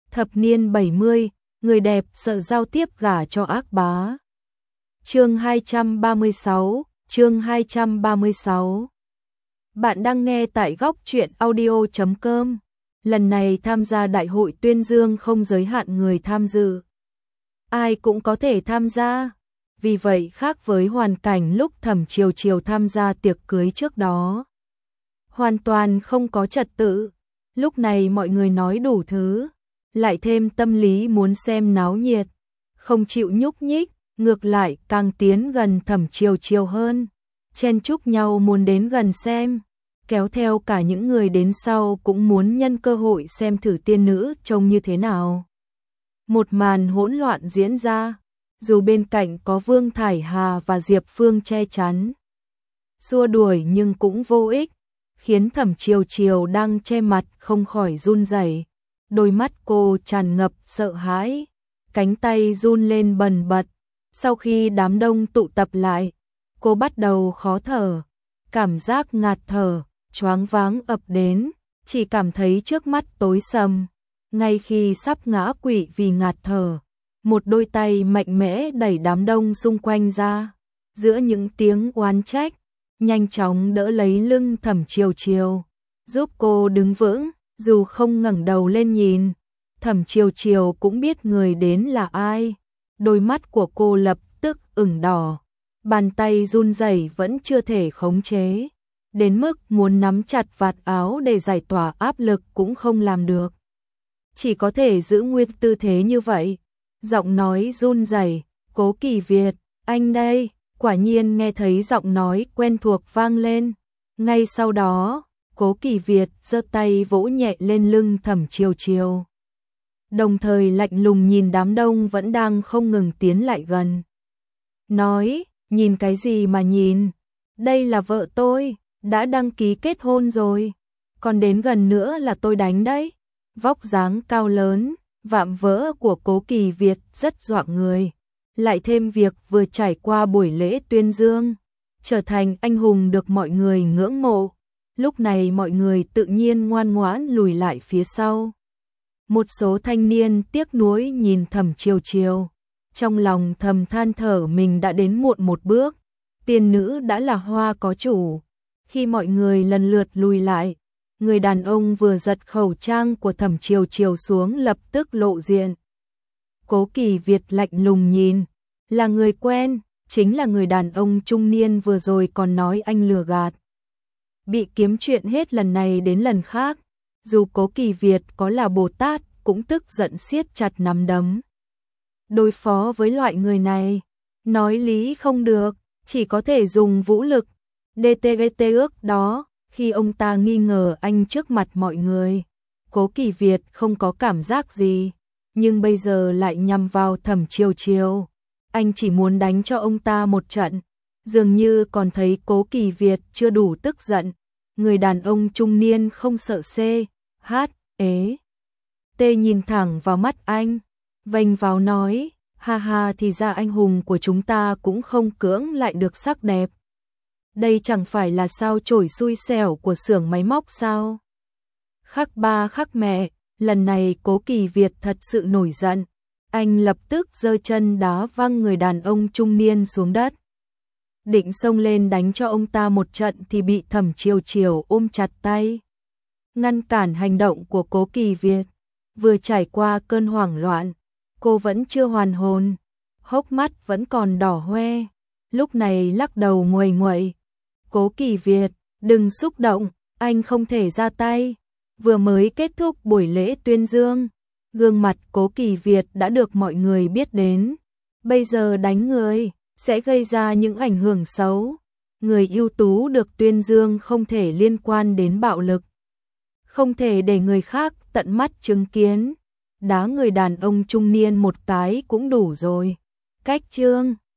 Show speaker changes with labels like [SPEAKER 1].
[SPEAKER 1] Thập niên 70, người đẹp sợ giao tiếp gả cho ác bá. Chương 236. Bạn đang nghe tại góc truyện audio.com. Lần này tham gia đại hội tuyên dương không giới hạn người tham dự. Ai cũng có thể tham gia. Vì vậy khác với hoàn cảnh lúc Thẩm Chiều Chiều tham gia tiệc cưới trước đó. Hoàn toàn không có trật tự. Lúc này mọi người nói đủ thứ. Lại thêm tâm lý muốn xem náo nhiệt. Không chịu nhúc nhích, ngược lại càng tiến gần Thẩm Chiều Chiều hơn. Chen chúc nhau muốn đến gần xem. Kéo theo cả những người đến sau cũng muốn nhân cơ hội xem thử tiên nữ trông như thế nào. Một màn hỗn loạn diễn ra, dù bên cạnh có Vương Thải Hà và Diệp Phương che chắn. Xua đuổi nhưng cũng vô ích, khiến Thẩm Chiều Chiều đang che mặt không khỏi run rẩy. Đôi mắt cô tràn ngập sợ hãi, cánh tay run lên bần bật. Sau khi đám đông tụ tập lại, cô bắt đầu khó thở, cảm giác ngạt thở, choáng váng ập đến, chỉ cảm thấy trước mắt tối sầm. Ngay khi sắp ngã quỵ vì ngạt thở, một đôi tay mạnh mẽ đẩy đám đông xung quanh ra, giữa những tiếng oán trách, nhanh chóng đỡ lấy lưng Thẩm Chiều Chiều, giúp cô đứng vững, dù không ngẩng đầu lên nhìn. Thẩm Chiều Chiều cũng biết người đến là ai, đôi mắt của cô lập tức ửng đỏ, bàn tay run rẩy vẫn chưa thể khống chế, đến mức muốn nắm chặt vạt áo để giải tỏa áp lực cũng không làm được. Chỉ có thể giữ nguyên tư thế như vậy. Giọng nói run rẩy, "Cố Kỳ Việt, anh đây." Quả nhiên nghe thấy giọng nói quen thuộc vang lên. Ngay sau đó, Cố Kỳ Việt giơ tay vỗ nhẹ lên lưng Thẩm Chiều Chiều, đồng thời lạnh lùng nhìn đám đông vẫn đang không ngừng tiến lại gần. Nói, "Nhìn cái gì mà nhìn? Đây là vợ tôi, đã đăng ký kết hôn rồi. Còn đến gần nữa là tôi đánh đấy." Vóc dáng cao lớn, vạm vỡ của Cố Kỳ Việt rất dọa người. Lại thêm việc vừa trải qua buổi lễ tuyên dương, trở thành anh hùng được mọi người ngưỡng mộ. Lúc này mọi người tự nhiên ngoan ngoãn lùi lại phía sau. Một số thanh niên tiếc nuối nhìn Thẩm Chiều Chiều, trong lòng thầm than thở mình đã đến muộn một bước. Tiên nữ đã là hoa có chủ. Khi mọi người lần lượt lùi lại, người đàn ông vừa giật khẩu trang của Thẩm Chiều Chiều xuống lập tức lộ diện. Cố Kỳ Việt lạnh lùng nhìn, là người quen, chính là người đàn ông trung niên vừa rồi còn nói anh lừa gạt. Bị kiếm chuyện hết lần này đến lần khác, dù Cố Kỳ Việt có là Bồ Tát cũng tức giận siết chặt nắm đấm. Đối phó với loại người này, nói lý không được, chỉ có thể dùng vũ lực. DTVT ước đó, khi ông ta nghi ngờ anh trước mặt mọi người, Cố Kỳ Việt không có cảm giác gì, nhưng bây giờ lại nhằm vào Thẩm Chiều Chiều. Anh chỉ muốn đánh cho ông ta một trận, dường như còn thấy Cố Kỳ Việt chưa đủ tức giận. Người đàn ông trung niên không sợ T nhìn thẳng vào mắt anh, vênh vào nói, "Ha ha, thì ra anh hùng của chúng ta cũng không cưỡng lại được sắc đẹp. Đây chẳng phải là sao chổi xui xẻo của xưởng máy móc sao?" Khắc ba khắc mẹ, lần này Cố Kỳ Việt thật sự nổi giận. Anh lập tức giơ chân đá văng người đàn ông trung niên xuống đất. Định xông lên đánh cho ông ta một trận thì bị Thẩm Chiều Chiều ôm chặt tay, ngăn cản hành động của Cố Kỳ Việt. Vừa trải qua cơn hoảng loạn, cô vẫn chưa hoàn hồn, hốc mắt vẫn còn đỏ hoe, lúc này lắc đầu nguầy nguậy. "Cố Kỳ Việt, đừng xúc động, anh không thể ra tay." Vừa mới kết thúc buổi lễ tuyên dương, gương mặt Cố Kỳ Việt đã được mọi người biết đến. Bây giờ đánh người sẽ gây ra những ảnh hưởng xấu. Người ưu tú được tuyên dương không thể liên quan đến bạo lực, không thể để người khác tận mắt chứng kiến. Đá người đàn ông trung niên một cái cũng đủ rồi. Cách chương